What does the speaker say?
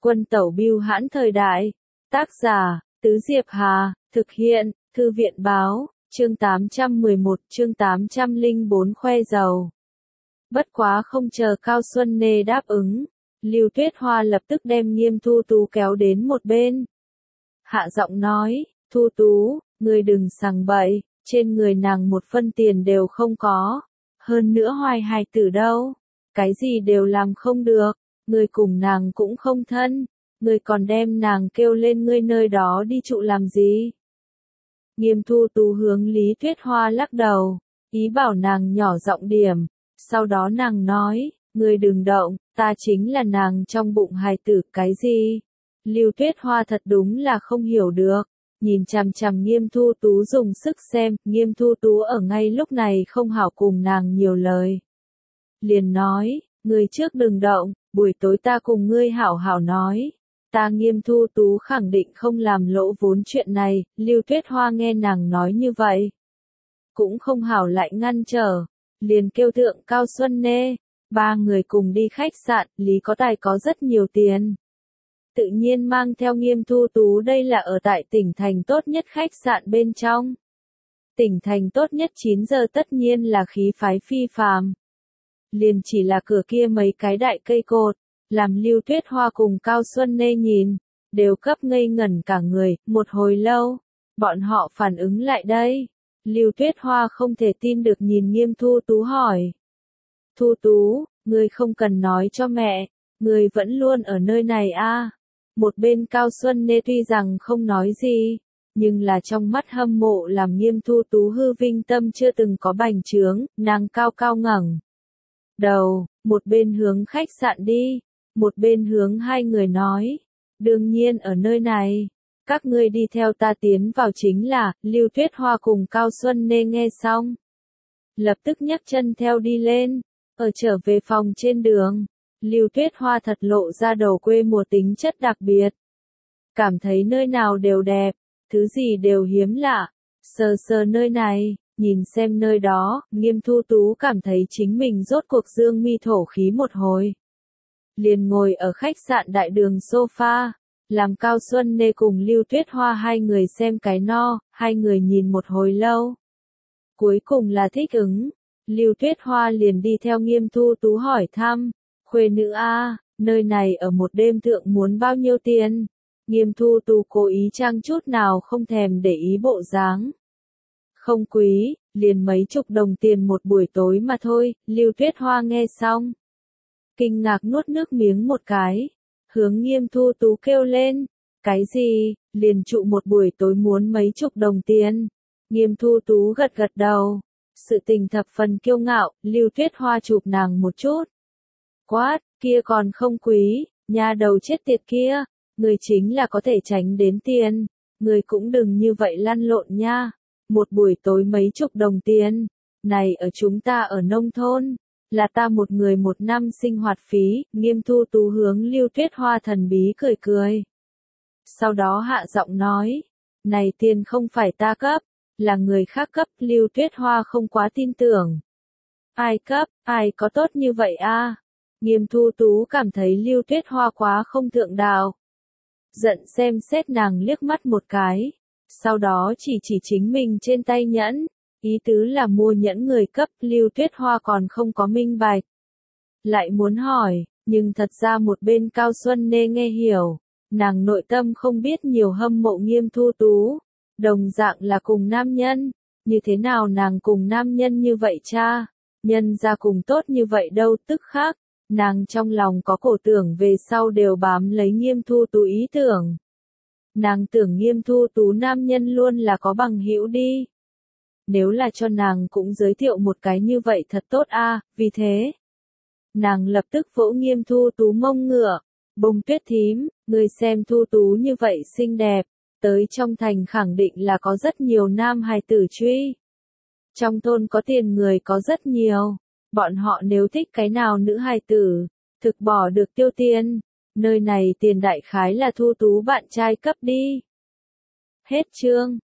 Quân tẩu bưu hãn thời đại. Tác giả, Tứ Diệp Hà, thực hiện, Thư viện báo, chương 811, chương 804 khoe giàu. Bất quá không chờ Cao Xuân Nê đáp ứng, Lưu Tuyết Hoa lập tức đem Nghiêm Thu Tú kéo đến một bên. Hạ giọng nói, Thu Tú, ngươi đừng sằng bậy, trên người nàng một phân tiền đều không có. Hơn nữa hoài hài tử đâu, cái gì đều làm không được, ngươi cùng nàng cũng không thân, ngươi còn đem nàng kêu lên ngươi nơi đó đi trụ làm gì. Nghiêm Thu Tú hướng Lý Tuyết Hoa lắc đầu, ý bảo nàng nhỏ giọng điểm, sau đó nàng nói, ngươi đừng động, ta chính là nàng trong bụng hài tử cái gì. Lưu Tuyết Hoa thật đúng là không hiểu được, nhìn chằm chằm Nghiêm Thu Tú dùng sức xem, Nghiêm Thu Tú ở ngay lúc này không hảo cùng nàng nhiều lời. Liền nói, ngươi trước đừng động, buổi tối ta cùng ngươi hảo hảo nói. Ta Nghiêm Thu Tú khẳng định không làm lỗ vốn chuyện này, Lưu Tuyết Hoa nghe nàng nói như vậy. Cũng không hảo lại ngăn trở, liền kêu thượng Cao Xuân Nê, ba người cùng đi khách sạn, Lý Có Tài có rất nhiều tiền. Tự nhiên mang theo Nghiêm Thu Tú, đây là ở tại tỉnh thành tốt nhất khách sạn bên trong. Tỉnh thành tốt nhất 9 giờ tất nhiên là khí phái phi phàm. Liền chỉ là cửa kia mấy cái đại cây cột, làm Lưu Tuyết Hoa cùng Cao Xuân Nê nhìn, đều cấp ngây ngẩn cả người, một hồi lâu, bọn họ phản ứng lại đây. Lưu Tuyết Hoa không thể tin được nhìn Nghiêm Thu Tú hỏi. Thu Tú, ngươi không cần nói cho mẹ, ngươi vẫn luôn ở nơi này a. Một bên Cao Xuân Nê tuy rằng không nói gì, nhưng là trong mắt hâm mộ làm Nghiêm Thu Tú hư vinh tâm chưa từng có bành trướng, nàng cao cao ngẩng đầu, một bên hướng khách sạn đi, một bên hướng hai người nói, đương nhiên ở nơi này, các ngươi đi theo ta tiến vào chính là. Lưu Tuyết Hoa cùng Cao Xuân Nê nghe xong, lập tức nhấc chân theo đi lên, ở trở về phòng trên đường. Lưu Tuyết Hoa thật lộ ra đầu quê mùa tính chất đặc biệt. Cảm thấy nơi nào đều đẹp, thứ gì đều hiếm lạ. Sờ sờ nơi này, nhìn xem nơi đó, Nghiêm Thu Tú cảm thấy chính mình rốt cuộc dương mi thổ khí một hồi. Liền ngồi ở khách sạn đại đường sofa, làm Cao Xuân Nê cùng Lưu Tuyết Hoa hai người xem cái no, hai người nhìn một hồi lâu. Cuối cùng là thích ứng, Lưu Tuyết Hoa liền đi theo Nghiêm Thu Tú hỏi thăm. Khuê nữ a, nơi này ở một đêm thượng muốn bao nhiêu tiền? Nghiêm Thu Tú cố ý trang chút nào không thèm để ý bộ dáng. Không quý, liền mấy chục đồng tiền một buổi tối mà thôi. Lưu Tuyết Hoa nghe xong, kinh ngạc nuốt nước miếng một cái, hướng Nghiêm Thu Tú kêu lên, cái gì, liền trụ một buổi tối muốn mấy chục đồng tiền? Nghiêm Thu Tú gật gật đầu, sự tình thập phần kiêu ngạo. Lưu Tuyết Hoa chụp nàng một chút. Quát, kia còn không quý, nhà đầu chết tiệt kia, người chính là có thể tránh đến tiền, người cũng đừng như vậy lăn lộn nha. Một buổi tối mấy chục đồng tiền, này ở chúng ta ở nông thôn, là ta một người một năm sinh hoạt phí. Nghiêm Thu Tú hướng Lưu Tuyết Hoa thần bí cười cười. Sau đó hạ giọng nói, này tiền không phải ta cấp, là người khác cấp. Lưu Tuyết Hoa không quá tin tưởng. Ai cấp, ai có tốt như vậy a? Nghiêm Thu Tú cảm thấy Lưu Tuyết Hoa quá không thượng đạo. Giận xem xét nàng liếc mắt một cái, sau đó chỉ chính mình trên tay nhẫn, ý tứ là mua nhẫn người cấp. Lưu Tuyết Hoa còn không có minh bạch, lại muốn hỏi, nhưng thật ra một bên Cao Xuân Nê nghe hiểu, nàng nội tâm không biết nhiều hâm mộ Nghiêm Thu Tú, đồng dạng là cùng nam nhân, như thế nào nàng cùng nam nhân như vậy cha, nhân ra cùng tốt như vậy đâu. Tức khác, nàng trong lòng có cổ tưởng về sau đều bám lấy Nghiêm Thu Tú ý tưởng. Nàng tưởng Nghiêm Thu Tú nam nhân luôn là có bằng hữu đi. Nếu là cho nàng cũng giới thiệu một cái như vậy thật tốt a. Vì thế, nàng lập tức vỗ Nghiêm Thu Tú mông ngựa, Bông Tuyết thím, người xem Thu Tú như vậy xinh đẹp, tới trong thành khẳng định là có rất nhiều nam hài tử truy. Trong thôn có tiền người có rất nhiều. Bọn họ nếu thích cái nào nữ hài tử, thực bỏ được tiêu tiền, nơi này tiền đại khái là Thu Tú bạn trai cấp đi. Hết chương.